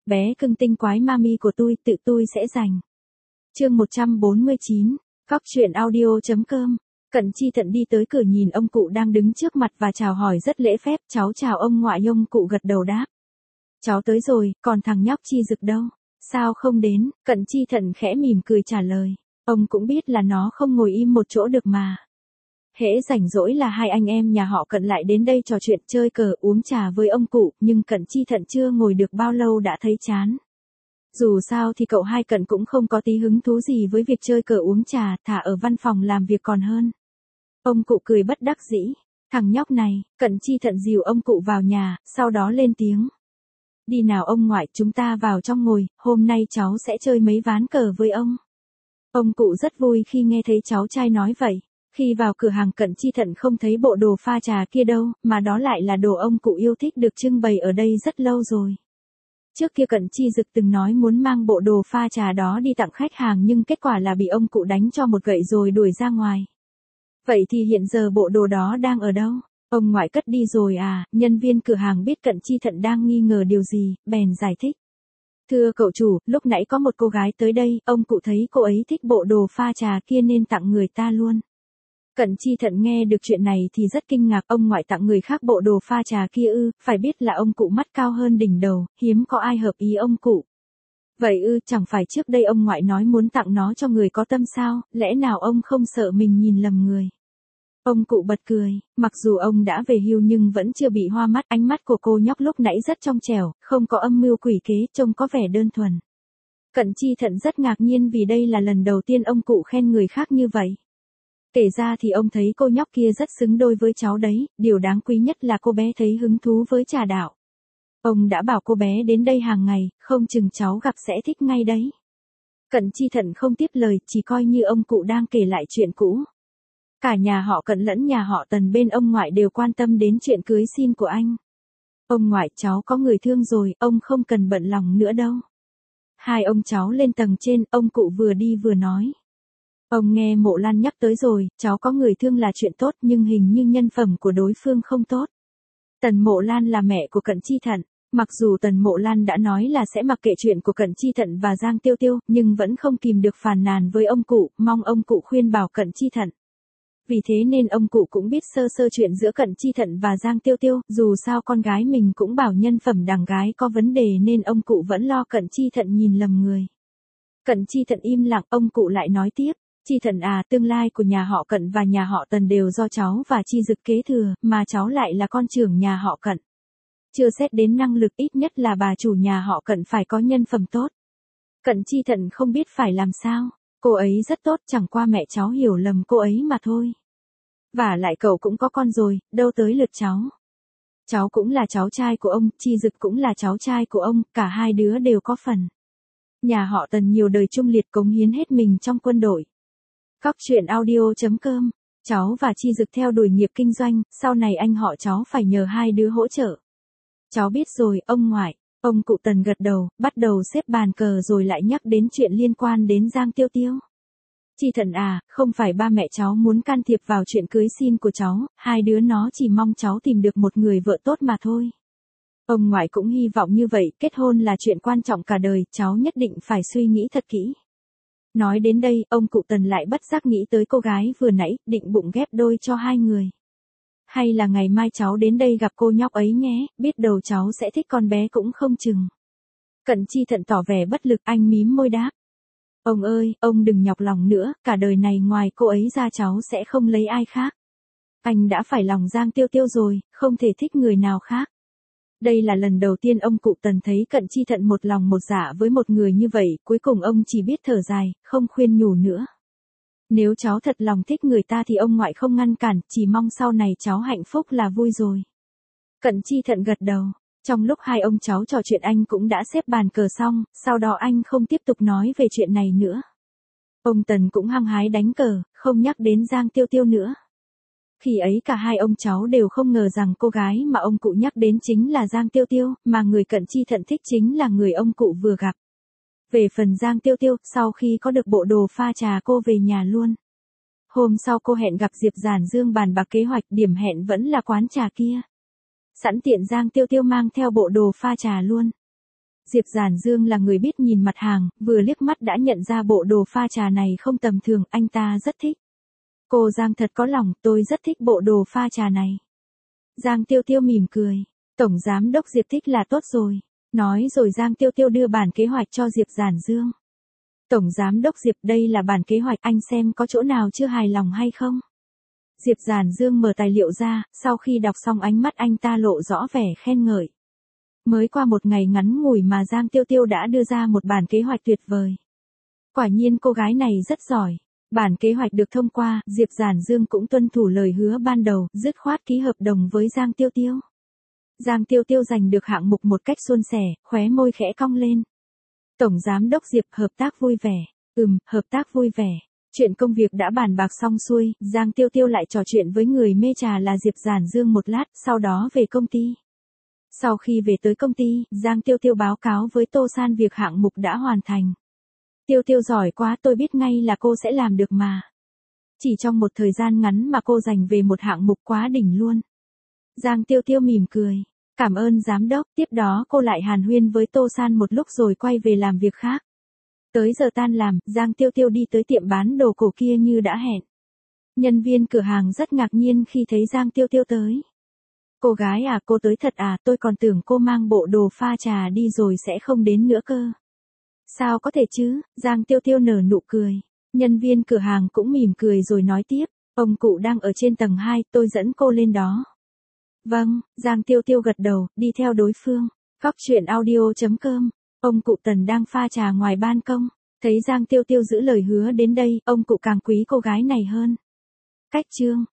bé cưng tinh quái mami của tự tôi sẽ giành. Chương 149, Cóc truyện audio.com. Cận Chi Thận đi tới cửa nhìn ông cụ đang đứng trước mặt và chào hỏi rất lễ phép, cháu chào ông ngoại. Ông cụ gật đầu đáp. Cháu tới rồi, còn thằng nhóc Chi Dực đâu? Sao không đến? Cận Chi Thận khẽ mỉm cười trả lời. Ông cũng biết là nó không ngồi im một chỗ được mà. Hễ rảnh rỗi là hai anh em nhà họ Cận lại đến đây trò chuyện chơi cờ uống trà với ông cụ, nhưng Cận Chi Thận chưa ngồi được bao lâu đã thấy chán. Dù sao thì cậu hai Cận cũng không có tí hứng thú gì với việc chơi cờ uống trà, thả ở văn phòng làm việc còn hơn. Ông cụ cười bất đắc dĩ. Thằng nhóc này. Cận Chi Thận dìu ông cụ vào nhà, sau đó lên tiếng. Đi nào ông ngoại, chúng ta vào trong ngồi, hôm nay cháu sẽ chơi mấy ván cờ với ông. Ông cụ rất vui khi nghe thấy cháu trai nói vậy. Khi vào cửa hàng Cận Chi Thận không thấy bộ đồ pha trà kia đâu, mà đó lại là đồ ông cụ yêu thích được trưng bày ở đây rất lâu rồi. Trước kia Cận Chi Dực từng nói muốn mang bộ đồ pha trà đó đi tặng khách hàng nhưng kết quả là bị ông cụ đánh cho một gậy rồi đuổi ra ngoài. Vậy thì hiện giờ bộ đồ đó đang ở đâu? Ông ngoại cất đi rồi à? Nhân viên cửa hàng biết Cận Chi Thận đang nghi ngờ điều gì, bèn giải thích. Thưa cậu chủ, lúc nãy có một cô gái tới đây, ông cụ thấy cô ấy thích bộ đồ pha trà kia nên tặng người ta luôn. Cận Chi Thận nghe được chuyện này thì rất kinh ngạc, ông ngoại tặng người khác bộ đồ pha trà kia ư? Phải biết là ông cụ mắt cao hơn đỉnh đầu, hiếm có ai hợp ý ông cụ. Vậy ư, chẳng phải trước đây ông ngoại nói muốn tặng nó cho người có tâm sao, lẽ nào ông không sợ mình nhìn lầm người? Ông cụ bật cười, mặc dù ông đã về hưu nhưng vẫn chưa bị hoa mắt, ánh mắt của cô nhóc lúc nãy rất trong trẻo, không có âm mưu quỷ kế, trông có vẻ đơn thuần. Cận Chi Thận rất ngạc nhiên vì đây là lần đầu tiên ông cụ khen người khác như vậy. Kể ra thì ông thấy cô nhóc kia rất xứng đôi với cháu đấy, điều đáng quý nhất là cô bé thấy hứng thú với trà đạo. Ông đã bảo cô bé đến đây hàng ngày, không chừng cháu gặp sẽ thích ngay đấy. Cận Chi Thận không tiếp lời, chỉ coi như ông cụ đang kể lại chuyện cũ. Cả nhà họ Cận lẫn nhà họ Tần bên ông ngoại đều quan tâm đến chuyện cưới xin của anh. Ông ngoại, cháu có người thương rồi, ông không cần bận lòng nữa đâu. Hai ông cháu lên tầng trên, ông cụ vừa đi vừa nói. Ông nghe Mộ Lan nhắc tới rồi, cháu có người thương là chuyện tốt nhưng hình như nhân phẩm của đối phương không tốt. Tần Mộ Lan là mẹ của Cận Chi Thận. Mặc dù Tần Mộ Lan đã nói là sẽ mặc kệ chuyện của Cận Chi Thận và Giang Tiêu Tiêu, nhưng vẫn không kìm được phàn nàn với ông cụ, mong ông cụ khuyên bảo Cận Chi Thận. Vì thế nên ông cụ cũng biết sơ sơ chuyện giữa Cận Chi Thận và Giang Tiêu Tiêu, dù sao con gái mình cũng bảo nhân phẩm đằng gái có vấn đề nên ông cụ vẫn lo Cận Chi Thận nhìn lầm người. Cận Chi Thận im lặng, ông cụ lại nói tiếp. Chi Thận à, tương lai của nhà họ Cận và nhà họ Tần đều do cháu và Chi Dực kế thừa, mà cháu lại là con trưởng nhà họ Cận. Chưa xét đến năng lực, ít nhất là bà chủ nhà họ Cận phải có nhân phẩm tốt. Cận Chi Thận không biết phải làm sao. Cô ấy rất tốt, chẳng qua mẹ cháu hiểu lầm cô ấy mà thôi. Vả lại cậu cũng có con rồi, đâu tới lượt cháu. Cháu cũng là cháu trai của ông, Chi Dực cũng là cháu trai của ông, cả hai đứa đều có phần. Nhà họ Tần nhiều đời trung liệt cống hiến hết mình trong quân đội. Cóc truyện audio.com. Cháu và Chi Dực theo đuổi nghiệp kinh doanh, sau này anh họ cháu phải nhờ hai đứa hỗ trợ. Cháu biết rồi, ông ngoại. Ông cụ Tần gật đầu, bắt đầu xếp bàn cờ rồi lại nhắc đến chuyện liên quan đến Giang Tiêu Tiêu. Chi Thận à, không phải ba mẹ cháu muốn can thiệp vào chuyện cưới xin của cháu, hai đứa nó chỉ mong cháu tìm được một người vợ tốt mà thôi. Ông ngoại cũng hy vọng như vậy, kết hôn là chuyện quan trọng cả đời, cháu nhất định phải suy nghĩ thật kỹ. Nói đến đây, ông cụ Tần lại bất giác nghĩ tới cô gái vừa nãy, định bụng ghép đôi cho hai người. Hay là ngày mai cháu đến đây gặp cô nhóc ấy nhé, biết đâu cháu sẽ thích con bé cũng không chừng. Cận Chi Thận tỏ vẻ bất lực, anh mím môi đáp. Ông ơi, ông đừng nhọc lòng nữa, cả đời này ngoài cô ấy ra cháu sẽ không lấy ai khác. Anh đã phải lòng Giang Tiêu Tiêu rồi, không thể thích người nào khác. Đây là lần đầu tiên ông cụ Tần thấy Cận Chi Thận một lòng một dạ với một người như vậy, cuối cùng ông chỉ biết thở dài, không khuyên nhủ nữa. Nếu cháu thật lòng thích người ta thì ông ngoại không ngăn cản, chỉ mong sau này cháu hạnh phúc là vui rồi. Cận Chi Thận gật đầu. Trong lúc hai ông cháu trò chuyện anh cũng đã xếp bàn cờ xong, sau đó anh không tiếp tục nói về chuyện này nữa. Ông Tần cũng hăng hái đánh cờ, không nhắc đến Giang Tiêu Tiêu nữa. Khi ấy cả hai ông cháu đều không ngờ rằng cô gái mà ông cụ nhắc đến chính là Giang Tiêu Tiêu, mà người Cận Chi Thận thích chính là người ông cụ vừa gặp. Về phần Giang Tiêu Tiêu, sau khi có được bộ đồ pha trà cô về nhà luôn. Hôm sau cô hẹn gặp Diệp Giản Dương bàn bạc kế hoạch, điểm hẹn vẫn là quán trà kia. Sẵn tiện Giang Tiêu Tiêu mang theo bộ đồ pha trà luôn. Diệp Giản Dương là người biết nhìn mặt hàng, vừa liếc mắt đã nhận ra bộ đồ pha trà này không tầm thường, anh ta rất thích. Cô Giang thật có lòng, tôi rất thích bộ đồ pha trà này. Giang Tiêu Tiêu mỉm cười. Tổng Giám đốc Diệp thích là tốt rồi. Nói rồi Giang Tiêu Tiêu đưa bản kế hoạch cho Diệp Giản Dương. Tổng Giám đốc Diệp, đây là bản kế hoạch, anh xem có chỗ nào chưa hài lòng hay không? Diệp Giản Dương mở tài liệu ra, sau khi đọc xong ánh mắt anh ta lộ rõ vẻ khen ngợi. Mới qua một ngày ngắn ngủi mà Giang Tiêu Tiêu đã đưa ra một bản kế hoạch tuyệt vời. Quả nhiên cô gái này rất giỏi. Bản kế hoạch được thông qua, Diệp Giản Dương cũng tuân thủ lời hứa ban đầu, dứt khoát ký hợp đồng với Giang Tiêu Tiêu. Giang Tiêu Tiêu giành được hạng mục một cách suôn sẻ, khóe môi khẽ cong lên. Tổng Giám đốc Diệp, hợp tác vui vẻ. Hợp tác vui vẻ. Chuyện công việc đã bàn bạc xong xuôi, Giang Tiêu Tiêu lại trò chuyện với người mê trà là Diệp Giản Dương một lát, sau đó về công ty. Sau khi về tới công ty, Giang Tiêu Tiêu báo cáo với Tô San việc hạng mục đã hoàn thành. Tiêu Tiêu giỏi quá, tôi biết ngay là cô sẽ làm được mà. Chỉ trong một thời gian ngắn mà cô giành về một hạng mục quá đỉnh luôn. Giang Tiêu Tiêu mỉm cười. Cảm ơn giám đốc, tiếp đó cô lại hàn huyên với Tô San một lúc rồi quay về làm việc khác. Tới giờ tan làm, Giang Tiêu Tiêu đi tới tiệm bán đồ cổ kia như đã hẹn. Nhân viên cửa hàng rất ngạc nhiên khi thấy Giang Tiêu Tiêu tới. Cô gái à, cô tới thật à, tôi còn tưởng cô mang bộ đồ pha trà đi rồi sẽ không đến nữa cơ. Sao có thể chứ, Giang Tiêu Tiêu nở nụ cười. Nhân viên cửa hàng cũng mỉm cười rồi nói tiếp, ông cụ đang ở trên tầng 2, tôi dẫn cô lên đó. Vâng, Giang Tiêu Tiêu gật đầu, đi theo đối phương. Góc truyện audio.com. Ông cụ Tần đang pha trà ngoài ban công. Thấy Giang Tiêu Tiêu giữ lời hứa đến đây, ông cụ càng quý cô gái này hơn. Cách chương